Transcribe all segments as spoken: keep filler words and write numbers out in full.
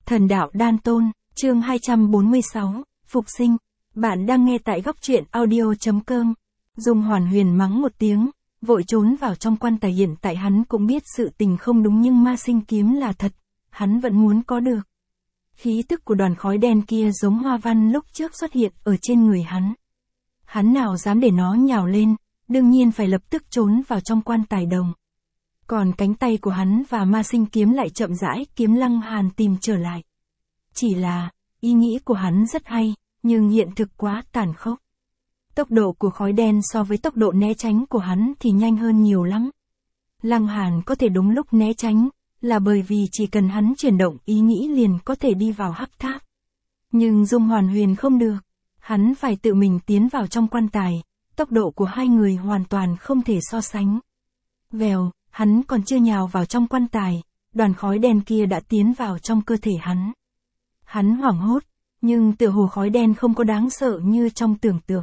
Thần đạo đan tôn, chương hai trăm bốn mươi sáu, Phục sinh. Bạn đang nghe tại góc truyện audio.com. Dung Hoàn Huyền mắng một tiếng, vội trốn vào trong quan tài. Hiện tại hắn cũng biết sự tình không đúng, nhưng ma sinh kiếm là thật, hắn vẫn muốn có được. Khí tức của đoàn khói đen kia giống hoa văn lúc trước xuất hiện ở trên người hắn. Hắn nào dám để nó nhào lên, đương nhiên phải lập tức trốn vào trong quan tài đồng. Còn cánh tay của hắn và ma sinh kiếm lại chậm rãi kiếm Lăng Hàn tìm trở lại. Chỉ là, ý nghĩ của hắn rất hay, nhưng hiện thực quá tàn khốc. Tốc độ của khói đen so với tốc độ né tránh của hắn thì nhanh hơn nhiều lắm. Lăng Hàn có thể đúng lúc né tránh, là bởi vì chỉ cần hắn chuyển động ý nghĩ liền có thể đi vào hắc tháp. Nhưng Dung Hoàn Huyền không được, hắn phải tự mình tiến vào trong quan tài, tốc độ của hai người hoàn toàn không thể so sánh. Vèo, hắn còn chưa nhào vào trong quan tài, đoàn khói đen kia đã tiến vào trong cơ thể hắn. Hắn hoảng hốt, nhưng tựa hồ khói đen không có đáng sợ như trong tưởng tượng.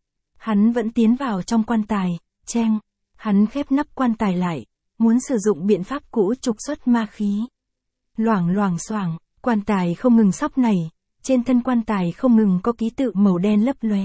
Hắn vẫn tiến vào trong quan tài, cheng, hắn khép nắp quan tài lại, muốn sử dụng biện pháp cũ trục xuất ma khí. Loảng loảng xoảng, quan tài không ngừng sóc nảy, trên thân quan tài không ngừng có ký tự màu đen lấp lóe.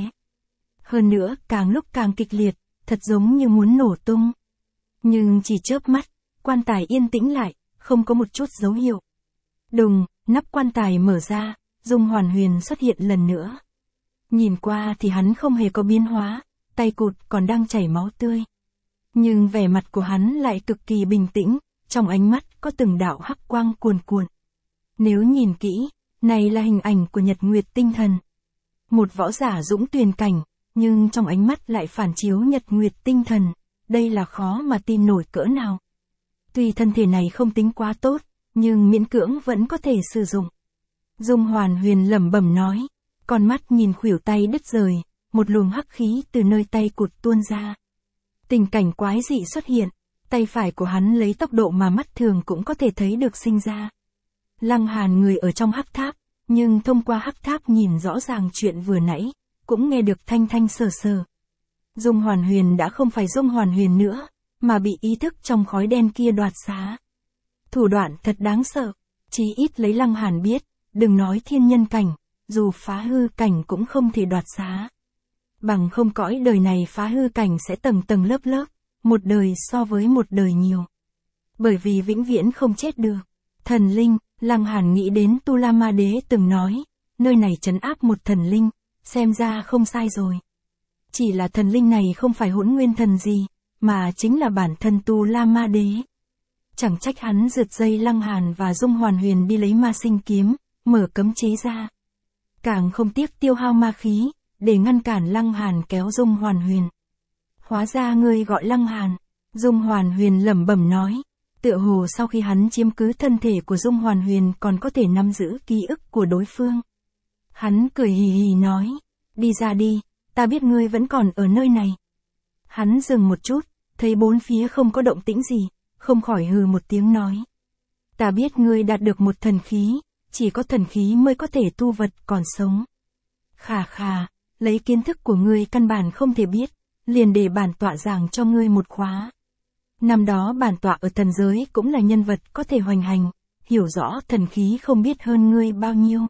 Hơn nữa, càng lúc càng kịch liệt, thật giống như muốn nổ tung. Nhưng chỉ chớp mắt, quan tài yên tĩnh lại, không có một chút dấu hiệu. Đùng, nắp quan tài mở ra, Dung Hoàn Huyền xuất hiện lần nữa. Nhìn qua thì hắn không hề có biến hóa, tay cụt còn đang chảy máu tươi. Nhưng vẻ mặt của hắn lại cực kỳ bình tĩnh, trong ánh mắt có từng đạo hắc quang cuồn cuộn. Nếu nhìn kỹ, này là hình ảnh của Nhật Nguyệt tinh thần. Một võ giả dũng tuyền cảnh, nhưng trong ánh mắt lại phản chiếu Nhật Nguyệt tinh thần, đây là khó mà tin nổi cỡ nào. Tuy thân thể này không tính quá tốt, nhưng miễn cưỡng vẫn có thể sử dụng. Dung Hoàn Huyền lẩm bẩm nói, con mắt nhìn khuỷu tay đứt rời, một luồng hắc khí từ nơi tay cụt tuôn ra. Tình cảnh quái dị xuất hiện, tay phải của hắn lấy tốc độ mà mắt thường cũng có thể thấy được sinh ra. Lăng Hàn người ở trong hắc tháp, nhưng thông qua hắc tháp nhìn rõ ràng chuyện vừa nãy, cũng nghe được thanh thanh sờ sờ. Dung Hoàn Huyền đã không phải Dung Hoàn Huyền nữa, mà bị ý thức trong khói đen kia đoạt xá. Thủ đoạn thật đáng sợ, chí ít lấy Lăng Hàn biết, đừng nói thiên nhân cảnh, dù phá hư cảnh cũng không thể đoạt xá. Bằng không cõi đời này phá hư cảnh sẽ tầng tầng lớp lớp, một đời so với một đời nhiều. Bởi vì vĩnh viễn không chết được. Thần linh, Lăng Hàn nghĩ đến Tu La Ma Đế từng nói, nơi này trấn áp một thần linh, xem ra không sai rồi. Chỉ là thần linh này không phải Hỗn Nguyên thần gì, mà chính là bản thân Tu La Ma Đế. Chẳng trách hắn rượt dây Lăng Hàn và Dung Hoàn Huyền đi lấy ma sinh kiếm, mở cấm chế ra. Càng không tiếc tiêu hao ma khí, để ngăn cản Lăng Hàn kéo Dung Hoàn Huyền. Hóa ra ngươi gọi Lăng Hàn, Dung Hoàn Huyền lẩm bẩm nói, tựa hồ sau khi hắn chiếm cứ thân thể của Dung Hoàn Huyền còn có thể nắm giữ ký ức của đối phương. Hắn cười hì hì nói, đi ra đi, ta biết ngươi vẫn còn ở nơi này. Hắn dừng một chút, thấy bốn phía không có động tĩnh gì, không khỏi hừ một tiếng nói. Ta biết ngươi đạt được một thần khí, chỉ có thần khí mới có thể tu vật còn sống. Khà khà, lấy kiến thức của ngươi căn bản không thể biết, liền để bản tọa giảng cho ngươi một khóa. Năm đó bản tọa ở thần giới cũng là nhân vật có thể hoành hành, hiểu rõ thần khí không biết hơn ngươi bao nhiêu.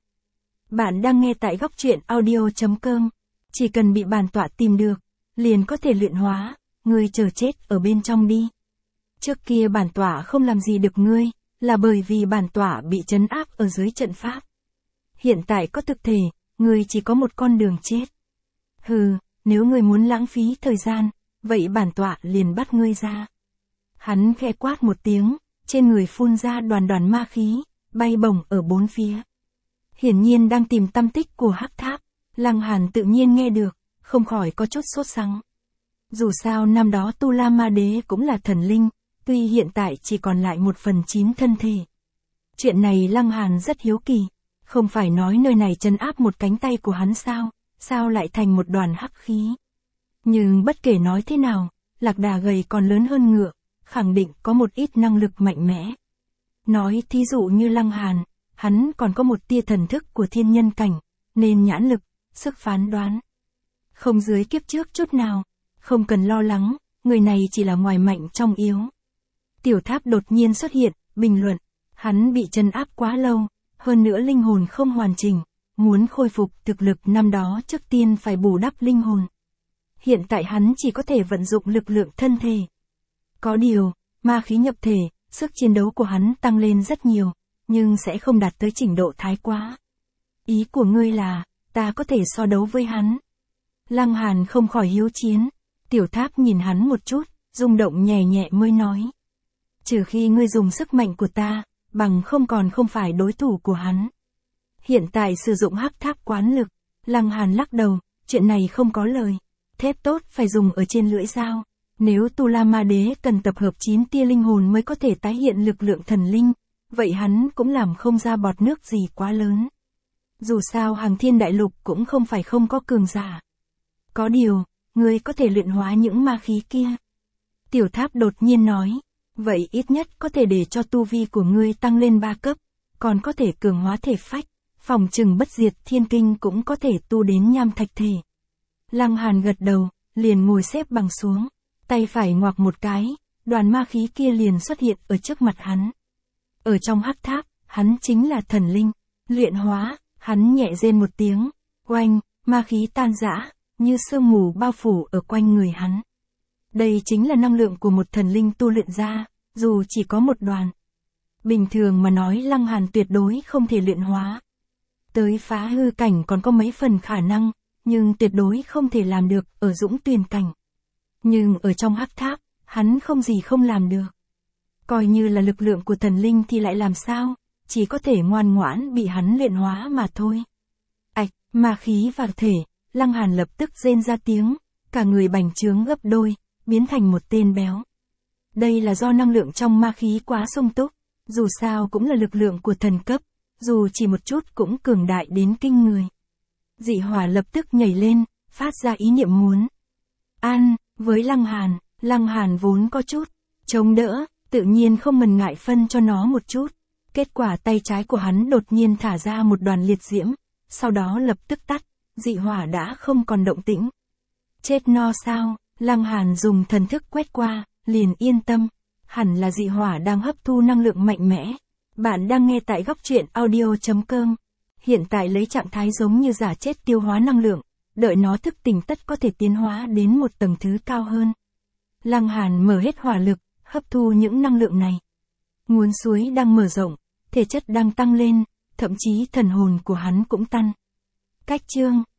Bạn đang nghe tại góc truyện audio.com, chỉ cần bị bản tọa tìm được, liền có thể luyện hóa, ngươi chờ chết ở bên trong đi. Trước kia bản tọa không làm gì được ngươi, là bởi vì bản tọa bị trấn áp ở dưới trận pháp. Hiện tại có thực thể, ngươi chỉ có một con đường chết. Hừ, nếu ngươi muốn lãng phí thời gian, vậy bản tọa liền bắt ngươi ra. Hắn khẽ quát một tiếng, trên người phun ra đoàn đoàn ma khí, bay bổng ở bốn phía. Hiển nhiên đang tìm tăm tích của hắc tháp, Lăng Hàn tự nhiên nghe được, không khỏi có chút sốt sắng. Dù sao năm đó Tu La Ma Đế cũng là thần linh, tuy hiện tại chỉ còn lại một phần chín thân thể. Chuyện này Lăng Hàn rất hiếu kỳ, không phải nói nơi này trấn áp một cánh tay của hắn sao, sao lại thành một đoàn hắc khí. Nhưng bất kể nói thế nào, lạc đà gầy còn lớn hơn ngựa, khẳng định có một ít năng lực mạnh mẽ. Nói thí dụ như Lăng Hàn, hắn còn có một tia thần thức của thiên nhân cảnh, nên nhãn lực, sức phán đoán không dưới kiếp trước chút nào. Không cần lo lắng, người này chỉ là ngoài mạnh trong yếu. Tiểu Tháp đột nhiên xuất hiện, bình luận, hắn bị trấn áp quá lâu, hơn nữa linh hồn không hoàn chỉnh, muốn khôi phục thực lực năm đó trước tiên phải bù đắp linh hồn. Hiện tại hắn chỉ có thể vận dụng lực lượng thân thể. Có điều, ma khí nhập thể, sức chiến đấu của hắn tăng lên rất nhiều, nhưng sẽ không đạt tới trình độ thái quá. Ý của ngươi là, ta có thể so đấu với hắn. Lăng Hàn không khỏi hiếu chiến, Tiểu Tháp nhìn hắn một chút, rung động nhẹ nhẹ mới nói. Trừ khi ngươi dùng sức mạnh của ta, bằng không còn không phải đối thủ của hắn. Hiện tại sử dụng hắc tháp quán lực, Lăng Hàn lắc đầu, chuyện này không có lời. Thép tốt phải dùng ở trên lưỡi dao. Nếu Tu La Ma Đế cần tập hợp chín tia linh hồn mới có thể tái hiện lực lượng thần linh, vậy hắn cũng làm không ra bọt nước gì quá lớn. Dù sao Hằng Thiên Đại Lục cũng không phải không có cường giả. Có điều, ngươi có thể luyện hóa những ma khí kia. Tiểu Tháp đột nhiên nói, vậy ít nhất có thể để cho tu vi của ngươi tăng lên ba cấp, còn có thể cường hóa thể phách, phòng trừng bất diệt thiên kinh cũng có thể tu đến nham thạch thể. Lăng Hàn gật đầu, liền ngồi xếp bằng xuống, tay phải ngoạc một cái, đoàn ma khí kia liền xuất hiện ở trước mặt hắn. Ở trong hắc tháp, hắn chính là thần linh, luyện hóa, hắn nhẹ rên một tiếng, oanh, ma khí tan rã, như sương mù bao phủ ở quanh người hắn. Đây chính là năng lượng của một thần linh tu luyện ra, dù chỉ có một đoàn. Bình thường mà nói Lăng Hàn tuyệt đối không thể luyện hóa. Tới phá hư cảnh còn có mấy phần khả năng, nhưng tuyệt đối không thể làm được ở Dũng Tuyền cảnh. Nhưng ở trong hắc tháp, hắn không gì không làm được. Coi như là lực lượng của thần linh thì lại làm sao, chỉ có thể ngoan ngoãn bị hắn luyện hóa mà thôi. Ạch, ma khí vào thể, Lăng Hàn lập tức rên ra tiếng, cả người bành trướng gấp đôi, biến thành một tên béo. Đây là do năng lượng trong ma khí quá sung túc, dù sao cũng là lực lượng của thần cấp, dù chỉ một chút cũng cường đại đến kinh người. Dị Hỏa lập tức nhảy lên, phát ra ý niệm muốn ăn với Lăng Hàn. Lăng Hàn vốn có chút chống đỡ, tự nhiên không mần ngại phân cho nó một chút. Kết quả tay trái của hắn đột nhiên thả ra một đoàn liệt diễm, sau đó lập tức tắt, dị hỏa đã không còn động tĩnh. Chết no sao? Lăng Hàn dùng thần thức quét qua, liền yên tâm, hẳn là dị hỏa đang hấp thu năng lượng mạnh mẽ. Bạn đang nghe tại góc truyện audio chấm com. Hiện tại lấy trạng thái giống như giả chết tiêu hóa năng lượng, đợi nó thức tỉnh tất có thể tiến hóa đến một tầng thứ cao hơn. Lăng Hàn mở hết hỏa lực, hấp thu những năng lượng này. Nguồn suối đang mở rộng, thể chất đang tăng lên, thậm chí thần hồn của hắn cũng tăng. Cách chương